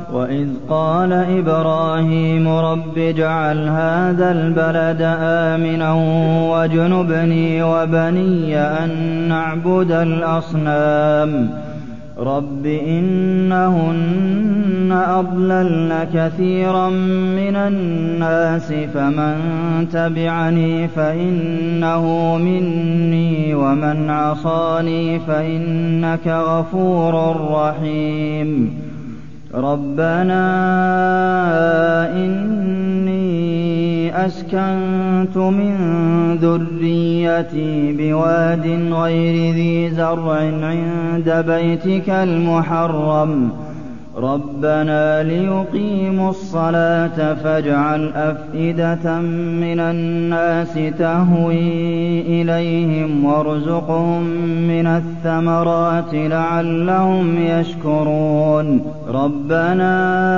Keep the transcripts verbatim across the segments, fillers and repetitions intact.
وَإِذْ قَالَ إِبْرَاهِيمُ رَبِّ اجْعَلْ هَٰذَا الْبَلَدَ آمِنًا وَاجْنُبْنِي وَبَنِيَّ أَن نَّعْبُدَ الْأَصْنَامَ رَبِّ إِنَّهُنَّ أَضْلَلْنَ كَثِيرًا مِّنَ النَّاسِ فَمَن تَبِعَنِي فَإِنَّهُ مِنِّي وَمَنْ عَصَانِي فَإِنَّكَ غَفُورٌ رَّحِيمٌ رَبَّنَا إِنِّي أَسْكَنتُ مِن ذُرِّيَّتِي بِوَادٍ غَيْرِ ذِي زَرْعٍ عِندَ بَيْتِكَ الْمُحَرَّمِ رَبَّنَا لِيُقِيمُوا الصَّلَاةَ فَاجْعَلْ أَفْئِدَةً مِّنَ النَّاسِ تَهْوِي إِلَيْهِمْ وَارْزُقْهُم مِّنَ الثَّمَرَاتِ لَعَلَّهُمْ يَشْكُرُونَ رَبَّنَا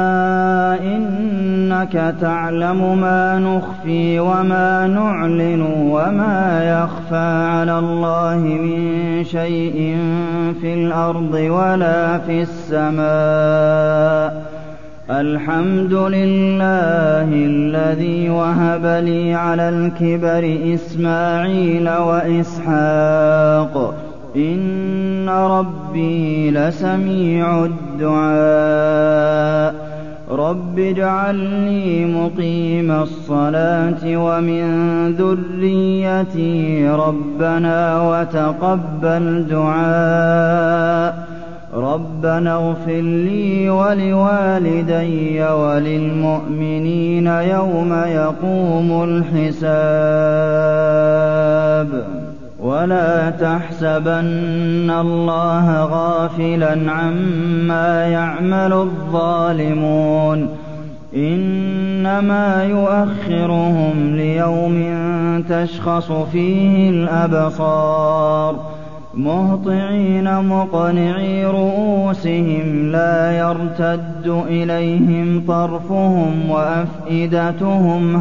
إِنَّكَ تَعْلَمُ مَا نُخْفِي وَمَا نُعْلِنُ وَمَا يَخْفَىٰ عَلَى اللَّهِ مِن شَيْءٍ فِي الْأَرْضِ وَلَا فِي السَّمَاءِ الْحَمْدُ لِلَّهِ الَّذِي وَهَبَ لِي عَلَى الْكِبَرِ إِسْمَاعِيلَ وَإِسْحَاقَ إِنَّ رَبِّي لَسَمِيعُ الدُّعَاءِ رَبِّ اجْعَلْنِي مُقِيمَ الصَّلَاةِ وَمِن ذُرِّيَّتِي رَبَّنَا وَتَقَبَّلْ دُعَاءِ رَبَّنَا اغْفِرْ لِي وَلِوَالِدَيَّ وَلِلْمُؤْمِنِينَ يَوْمَ يَقُومُ الْحِسَابُ وَلَا تَحْسَبَنَّ اللَّهَ غَافِلًا عَمَّا يَعْمَلُ الظَّالِمُونَ إِنَّمَا يُؤَخِّرُهُمْ لِيَوْمٍ تَشْخَصُ فِيهِ الْأَبْصَارُ مُهْطِعِينَ مُقْنِعِي رُءُوسِهِمْ لَا يَرْتَدُّ إِلَيْهِمْ طَرْفُهُمْ وَأَفْئِدَتُهُمْ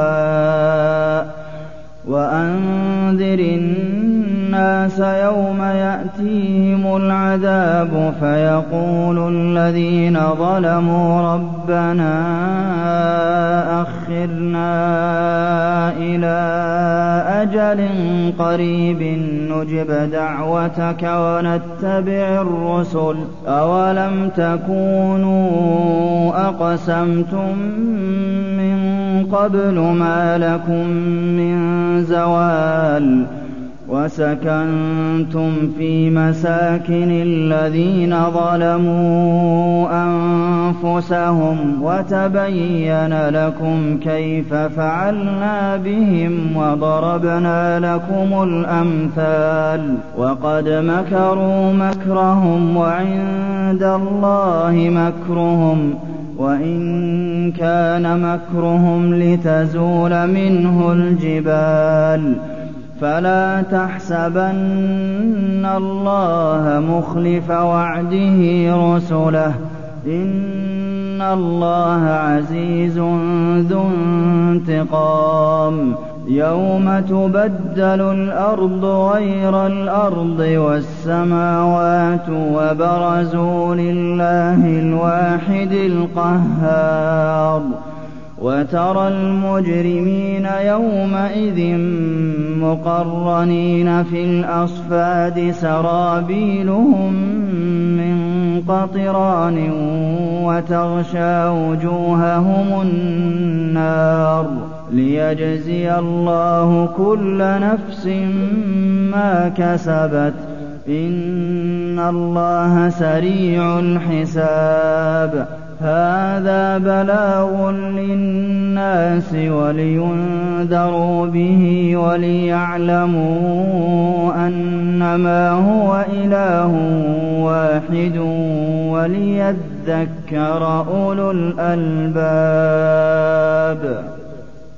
هَوَاءٌ وَأَنذِرِ النَّاسَ يَوْمَ يَأْتِيهِمُ الْعَذَابُ فَيَقُولُ الَّذِينَ ظَلَمُوا رَبَّنَا أَخِّرْنَا إِلَىٰ أَجَلٍ قَرِيبٍ نُّجِبْ دَعْوَتَكَ وَنَتَّبِعِ الرُّسُلَ ۗ أَوَلَمْ تَكُونُوا أَقْسَمْتُم مِّن قَبْلُ مَا لَكُم مِّن زَوَالٍ وَسَكَنتُمْ فِي مَسَاكِنِ الَّذِينَ ظَلَمُوا أَنفُسَهُمْ وَتَبَيَّنَ لَكُمْ كَيْفَ فَعَلْنَا بِهِمْ وَضَرَبْنَا لَكُمُ الْأَمْثَالَ وَقَدْ مَكَرُوا مَكْرَهُمْ وَعِندَ اللَّهِ مَكْرُهُمْ وَإِن كَانَ مَكْرُهُمْ لِتَزُولَ مِنْهُ الْجِبَالُ فَلَا تَحْسَبَنَّ اللَّهَ مُخْلِفَ وَعْدِهِ رُسُلَهُ ۗ إِنَّ اللَّهَ عَزِيزٌ ذُو انتِقَامٍ يَوْمَ تُبَدَّلُ الْأَرْضُ غَيْرَ الْأَرْضِ وَالسَّمَاوَاتُ وَبَرَزُوا لِلَّهِ الْوَاحِدِ الْقَهَّارِ وَتَرَى الْمُجْرِمِينَ يَوْمَئِذٍ مُّقَرَّنِينَ فِي الْأَصْفَادِ سَرَابِيلُهُم مِّن قَطِرَانٍ وَتَغْشَىٰ وُجُوهَهُمُ النَّارُ لِيَجْزِيَ اللَّهُ كُلَّ نَفْسٍ مَّا كَسَبَتْ ۚ إِنَّ اللَّهَ سَرِيعُ الْحِسَابِ هَٰذَا بَلَاغٌ لِّلنَّاسِ وَلِيُنذَرُوا بِهِ وَلِيَعْلَمُوا أَنَّمَا هُوَ إِلَٰهٌ وَاحِدٌ وَلِيَذَّكَّرَ أُولُو الْأَلْبَابِ